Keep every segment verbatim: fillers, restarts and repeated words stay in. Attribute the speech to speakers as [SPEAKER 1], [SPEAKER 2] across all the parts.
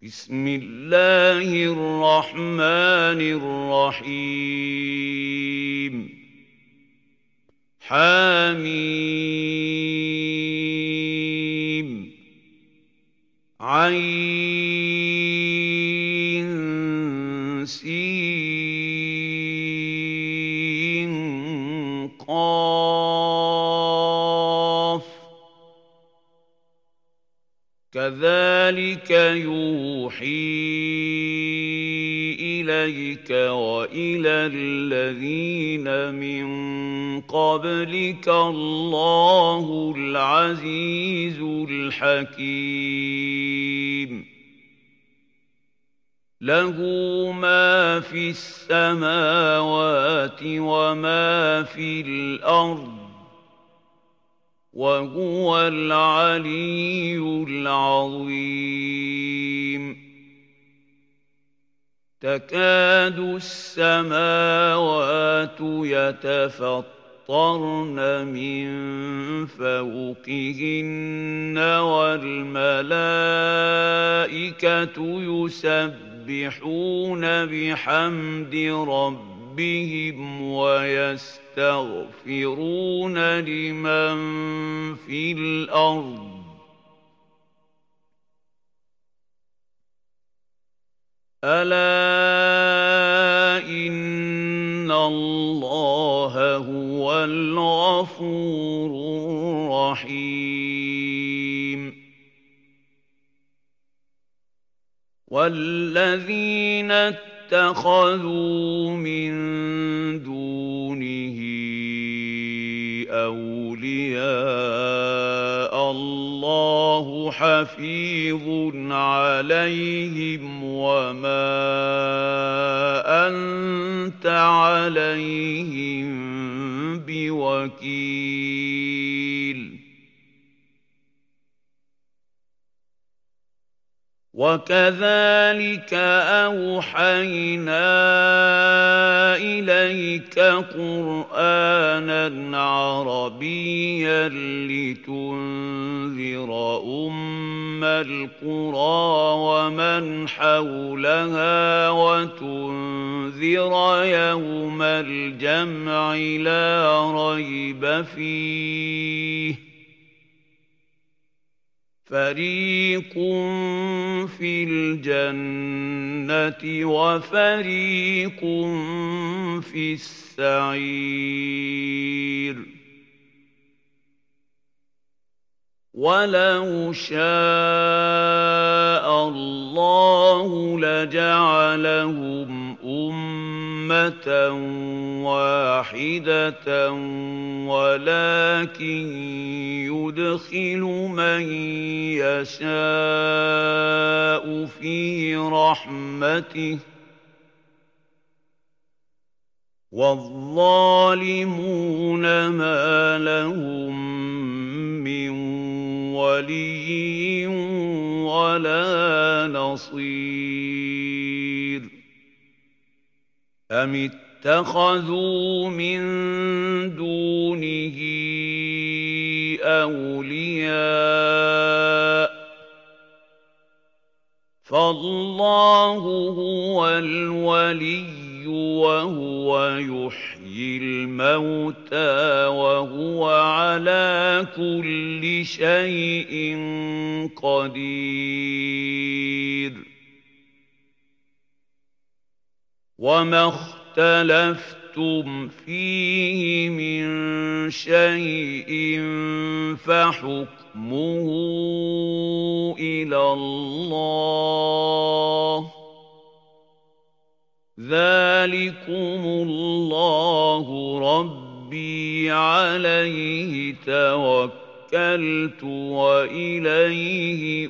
[SPEAKER 1] بسم الله الرحمن الرحيم حميم عين سين قاف كذلك يوحي إليك وإلى الذين من قبلك الله العزيز الحكيم له ما في السماوات وما في الأرض وهو العلي العظيم تكاد السماوات يتفطرن من فوقهن والملائكة يسبحون بحمد ربهم ويستغفرون لمن في الأرض ألا إن الله هو الغفور الرحيم والذين اتخذوا من دونه أولياء الله حفيظ عليهم وما أنت عليهم بوكيل وكذلك أوحينا إليك قرآنا عربيا لتنذر أم القرى ومن حولها وتنذر يوم الجمع لا ريب فيه فريق في الجنة وفريق في السعير ولو شاء الله لجعلهم أمة واحدة ولكن يدخل من يشاء في رحمته والظالمون ما لهم من ولي ولا نصير أم اتخذوا من دونه أولياء فالله هو الولي وهو يحيي الموتى وهو على كل شيء قدير وما اختلفتم فيه من شيء فحكمه إلى الله ذلكم الله ربي عليه توكلت وإليه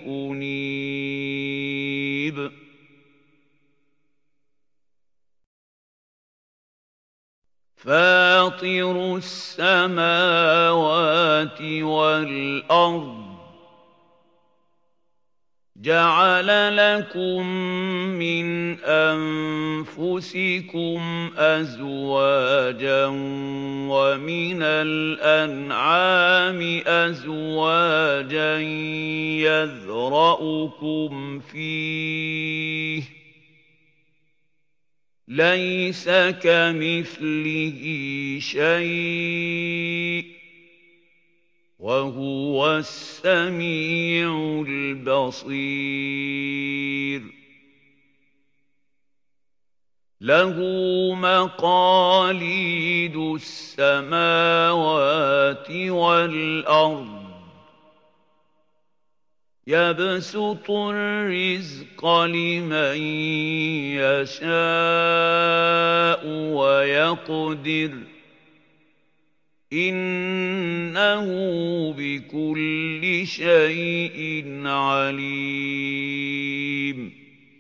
[SPEAKER 1] أنيب فاطر السماوات والأرض جعل لكم من أنفسكم أزواجا ومن الأنعام أزواجا يذرأكم فيه ليس كمثله شيء وهو السميع البصير له مقاليد السماوات والأرض يبسط الرزق لمن يشاء ويقدر إنه بكل شيء عليم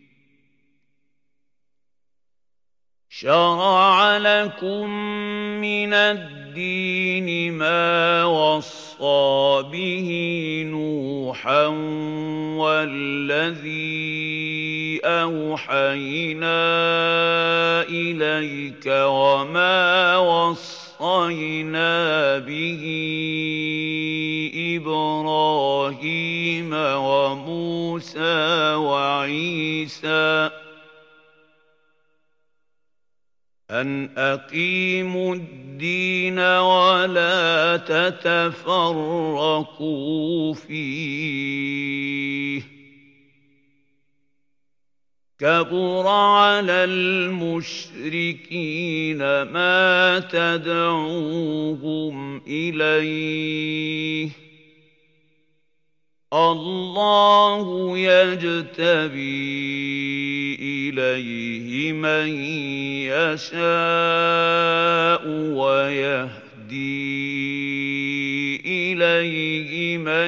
[SPEAKER 1] شرع لكم من الدين ما وصى به نوحا والذي أوحينا إليك وما وصى وَصَّيْنَا بِهِ إِبْرَاهِيمَ وَمُوسَى وَعِيسَى أَنْ أَقِيمُوا الدِّينَ وَلَا تَتَفَرَّقُوا فِيهِ كبر على المشركين ما تدعوهم إليه الله يجتبي إليه من يشاء ويهدي إليه من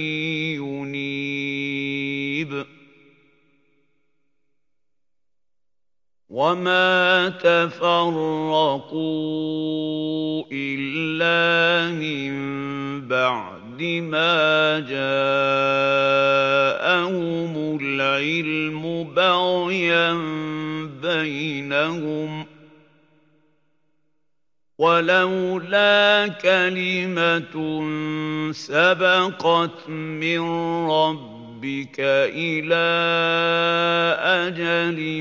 [SPEAKER 1] ينيب وما تفرقوا إلا من بعد ما جاءهم العلم بغيا بينهم ولولا كلمة سبقت من ربهم ربك إلى أجل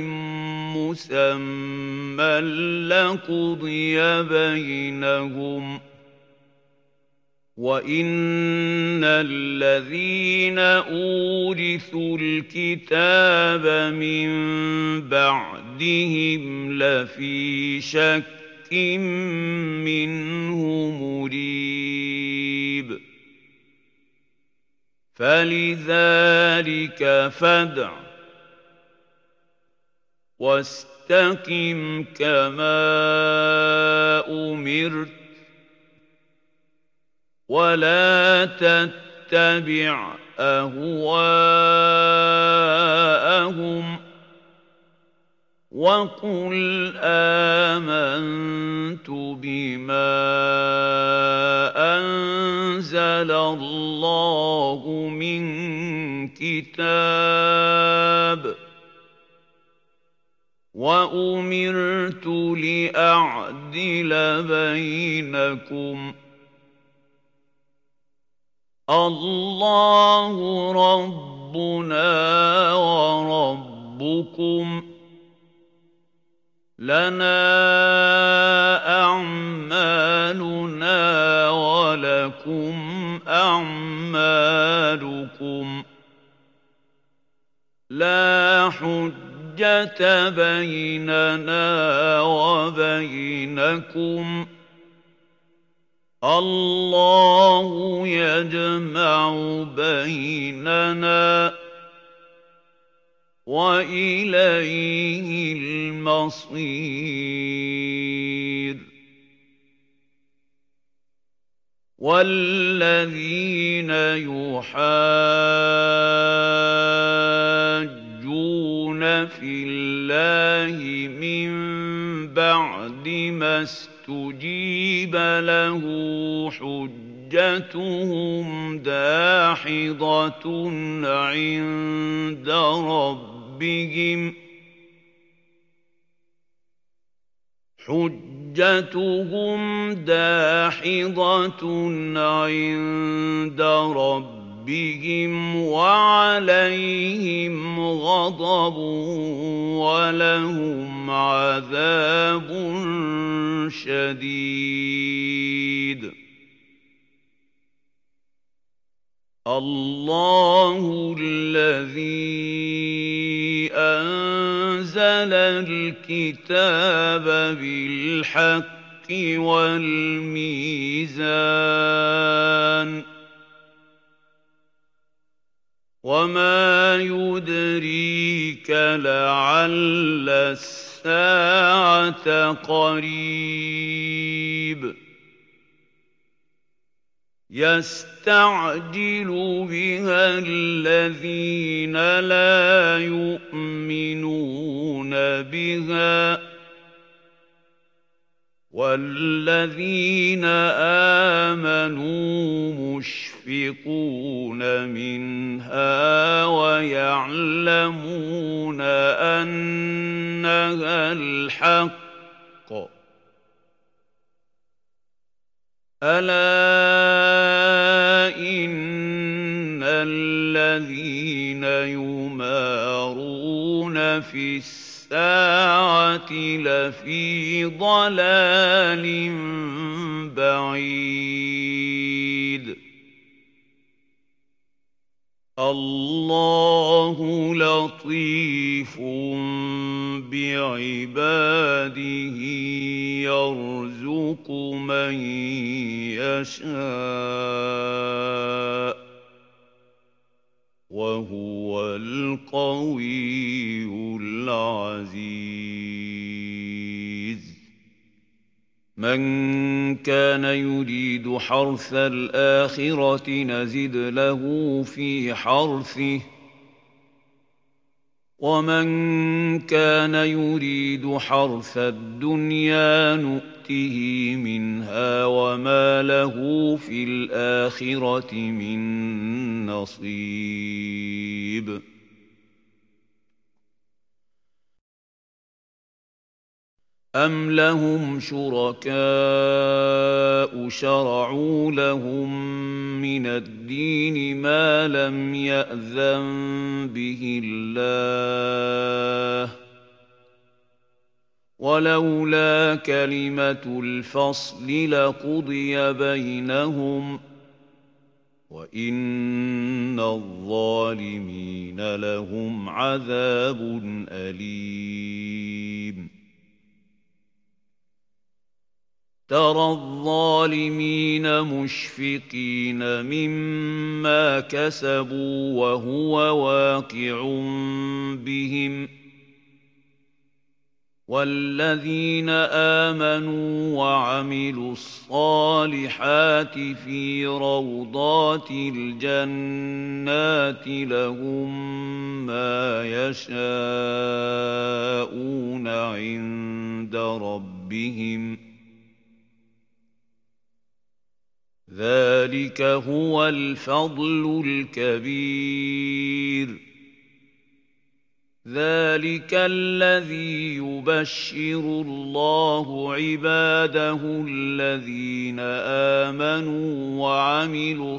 [SPEAKER 1] مسمى لقضي بينهم وإن الذين أورثوا الكتاب من بعدهم لفي شك منه مريب فلذلك فادع واستقم كما أمرت ولا تتبع أهواءهم وقل آمنت بما أنزل الله من كتاب وأمرت لأعدل بينكم الله ربنا وربكم لنا أعمالنا ولكم أعمالكم لا حجة بيننا وبينكم الله يجمع بيننا وإليه المصير والذين يحاجون في الله من بعد ما استجيب له حجتهم حجتهم داحضة عند ربهم حجتهم داحضة عند ربهم وعليهم غضب ولهم عذاب شديد. الله الذي أنزل الكتاب بالحق والميزان وما يدريك لعل الساعة قريب يستعجل بها الذين لا يؤمنون بها والذين آمنوا مشفقون منها ويعلمون أنها الحق ألا إن الذين يمارون في الساعة لفي ضلال بعيد. الله لطيف بعباده يرزق من يشاء وهو القوي العزيز. من كان يريد حرث الآخرة نزد له في حرثه ومن كان يريد حرث الدنيا نؤته منها وما له في الآخرة من نصيب. أم لهم شركاء شرعوا لهم من الدين ما لم يأذن به الله ولولا كلمة الفصل لقضي بينهم وإن الظالمين لهم عذاب أليم. ترى الظالمين مشفقين مما كسبوا وهو واقع بهم والذين آمنوا وعملوا الصالحات في روضات الجنات لهم ما يشاءون عند ربهم ذلك هو الفضل الكبير. ذلك الذي يبشر الله عباده الذين آمنوا وعملوا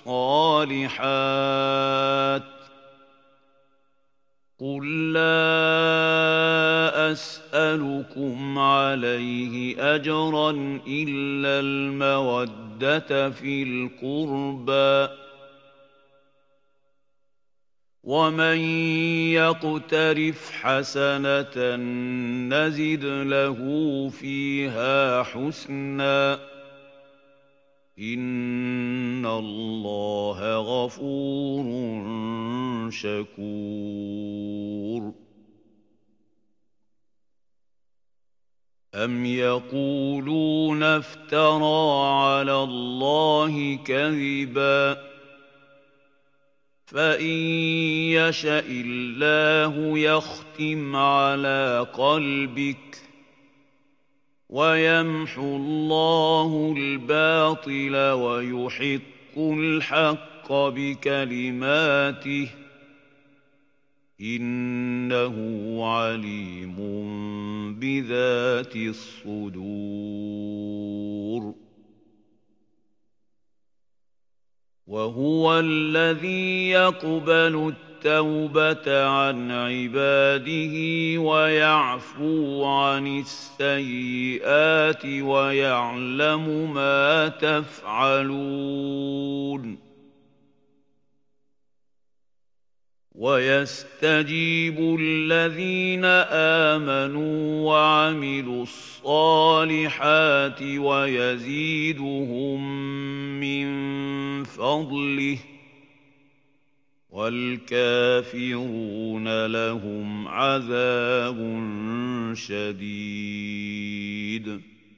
[SPEAKER 1] الصالحات قل لا أسألكم عليه أجرا إلا المودة في القربى ومن يقترف حسنة نزد له فيها حسنا إن الله غفور شكور. أم يقولون افترى على الله كذبا فإن يشأ الله يختم على قلبك ويمحو الله الباطل ويحق الحق بكلماته إنه عليم بذات الصدور وهو الذي يقبل التوبة عن عباده ويعفو عن السيئات ويعلم ما تفعلون ويستجيب الذين آمنوا وعملوا الصالحات ويزيدهم من فضله والكافرون لهم عذاب شديد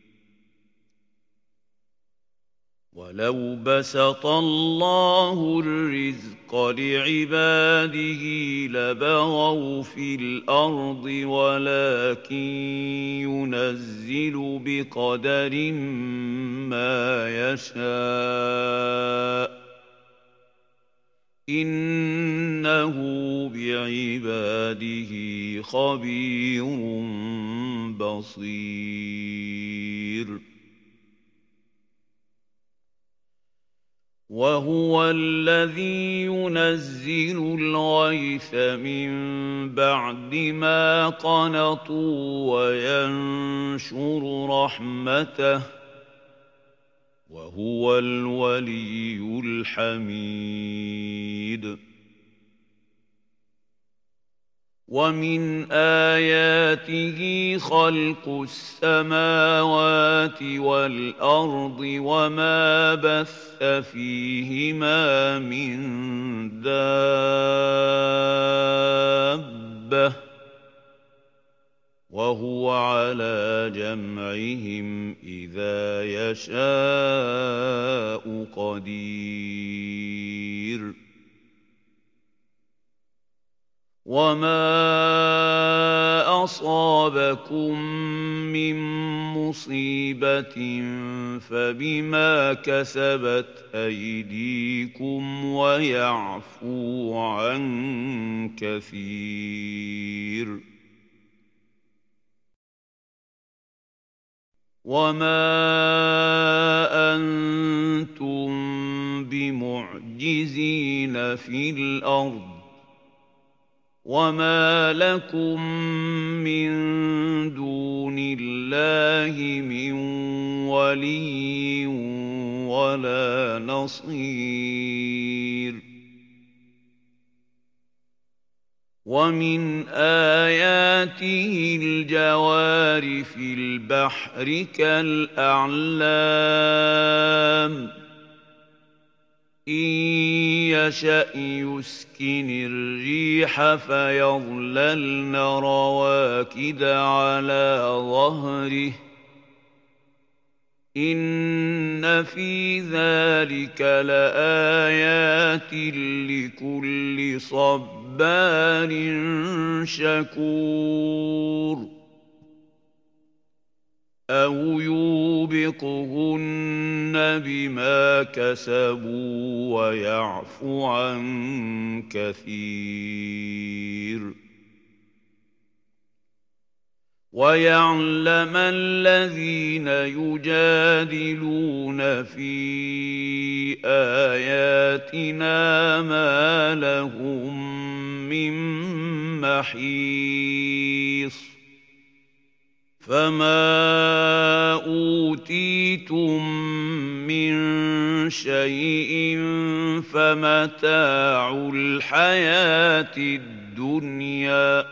[SPEAKER 1] ولو بسط الله الرزق لعباده لبغوا في الأرض ولكن ينزل بقدر ما يشاء إنه بعباده خبير بصير وهو الذي ينزل الغيث من بعد ما قنطوا وينشر رحمته وهو الولي الحميد ومن آياته خلق السماوات والأرض وما بث فيهما من دابة وهو على جمعهم إذا يشاء قدير وما أصابكم من مصيبة فبما كسبت أيديكم ويعفو عن كثير وما أنتم بمعجزين في الأرض وما لكم من دون الله من ولي ولا نصير ومن آياته الجوار في البحر كالأعلام إن يشأ يسكن الريح فيظللن رواكد على ظهره إن في ذلك لآيات لكل صبار شكور أو يوبقهن بما كسبوا ويعفو عن كثير ويعلم الذين يجادلون في آياتنا ما لهم من محيص فما أوتيتم من شيء فمتاع الحياة الدنيا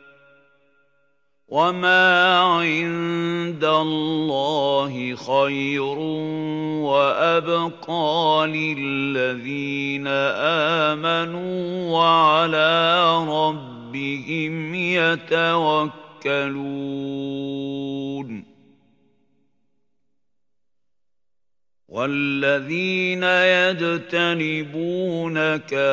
[SPEAKER 1] وما عند الله خير وأبقى للذين آمنوا وعلى ربهم يتوكلون والذين يجتنبون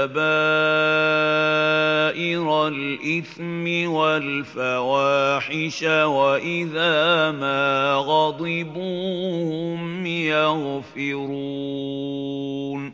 [SPEAKER 1] كبائر الإثم والفواحش وإذا ما غضبوا هم يغفرون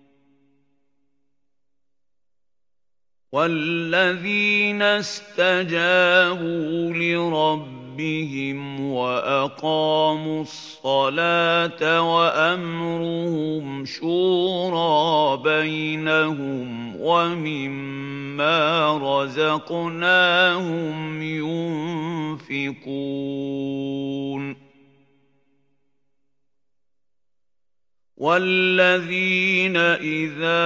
[SPEAKER 1] والذين استجابوا لربهم بهم وأقاموا الصلاة وأمرهم شورى بينهم ومما رزقناهم ينفقون والذين إذا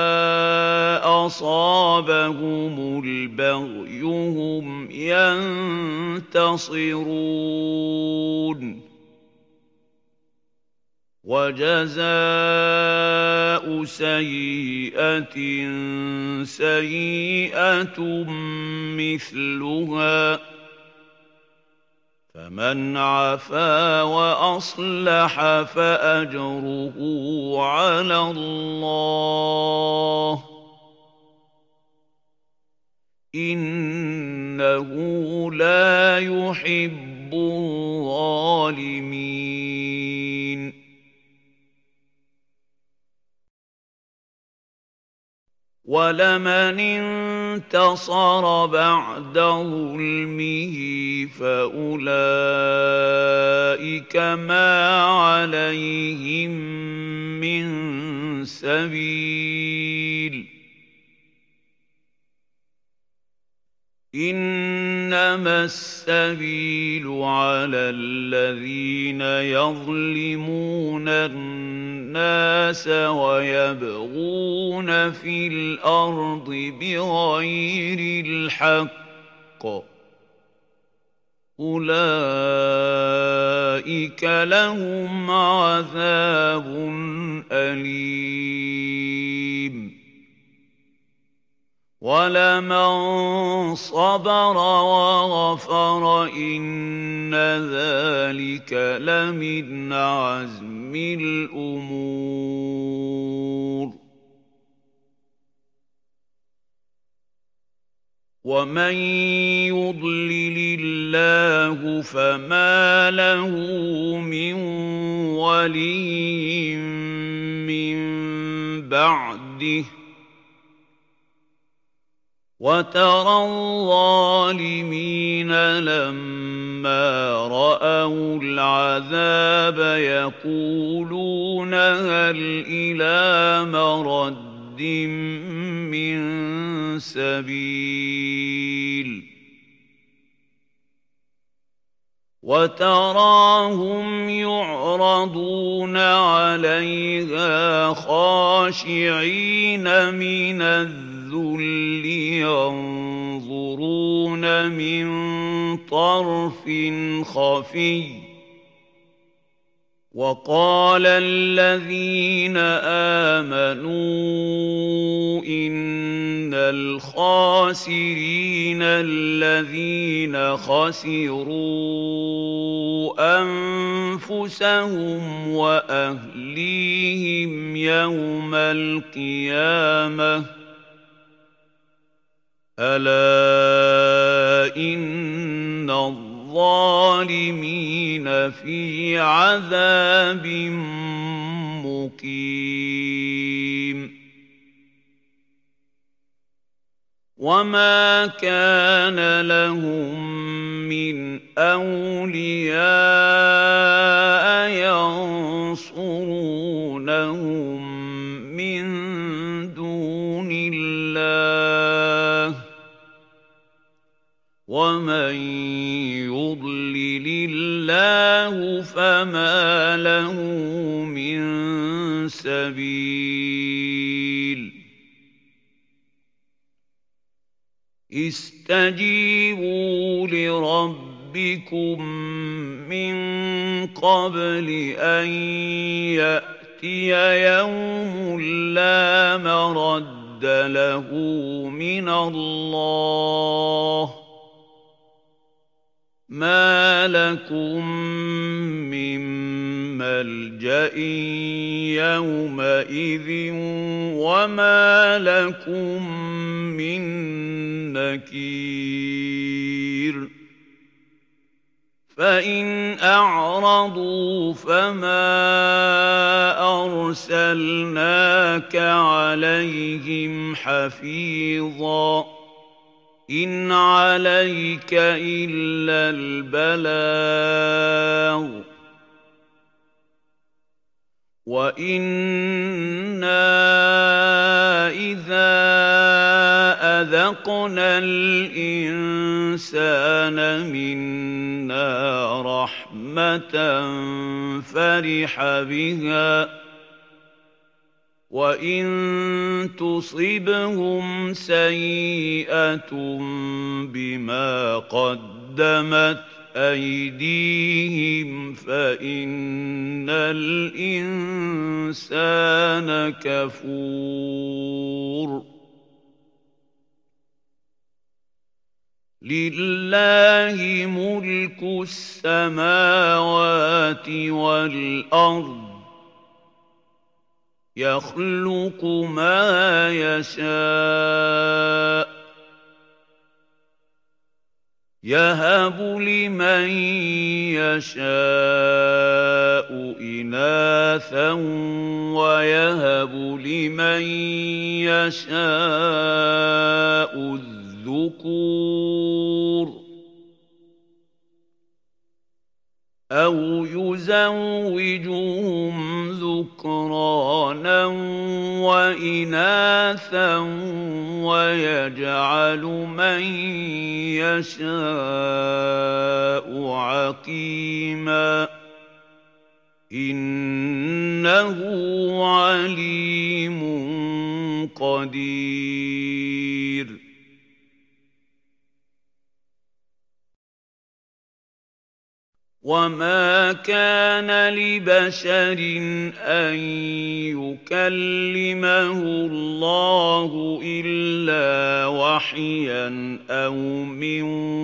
[SPEAKER 1] أصابهم البغي هم ينتصرون وجزاء سيئة سيئة مثلها فمن عفا وأصلح فأجره على الله إنه لا يحب الظالمين ولمن انتصر بعد ظلمه فأولئك ما عليهم من سبيل إنما السبيل على الذين يظلمون الناس ويبغون في الأرض بغير الحق أولئك لهم عذاب أليم ولمن صبر وغفر إن ذلك لمن عزم الأمور ومن يضلل الله فما له من ولي من بعده وترى الظالمين لما رأوا العذاب يقولون هل إلى مرد من سبيل وتراهم يعرضون عليها خاشعين من الذل الذل ينظرون من طرف خفي وقال الذين آمنوا إن الخاسرين الذين خسروا أنفسهم وأهليهم يوم القيامة ألا إن الظالمين في عذاب مقيم وما كان لهم من أولياء ينصرونهم من دون الله ومن يضلل الله فما له من سبيل استجيبوا لربكم من قبل أن يأتي يوم لا مرد له من الله ما لكم من ملجأ يومئذ وما لكم من نكير فإن أعرضوا فما أرسلناك عليهم حفيظا إن عليك إلا البلاغ وإنا إذا أذقنا الإنسان منا رحمة فرح بها وإن تصبهم سيئة بما قدمت أيديهم فإن الإنسان كفور لله ملك السماوات والأرض يخلق ما يشاء يهب لمن يشاء إناثا ويهب لمن يشاء الذكور أو يزوجهم ذكرانا وإناثا ويجعل من يشاء عقيما إنه عليم قدير وما كان لبشر أن يكلمه الله إلا وحيا أو من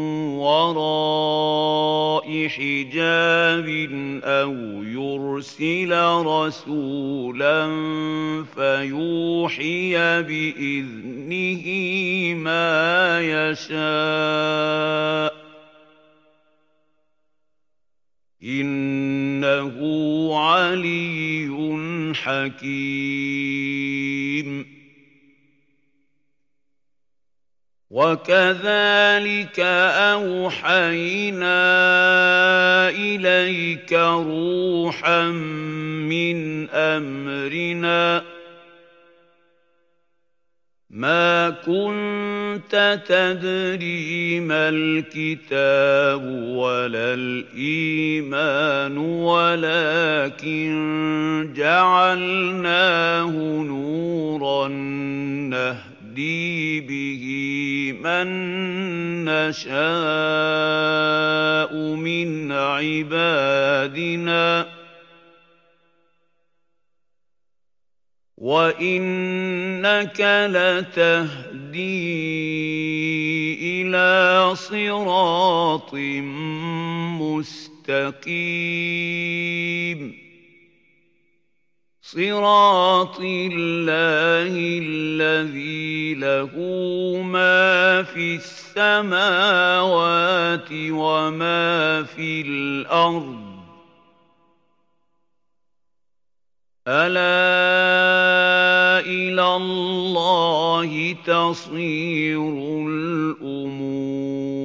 [SPEAKER 1] وراء حجاب أو يرسل رسولا فيوحي بإذنه ما يشاء إنه علي حكيم وكذلك أوحينا إليك روحا من أمرنا ما كنت تدري ما الكتاب ولا الإيمان ولكن جعلناه نورا نهدي به من نشاء من عبادنا وإنك لتهدي إلى صراط مستقيم صراط الله الذي له ما في السماوات وما في الأرض ألا إلى الله تصير الأمور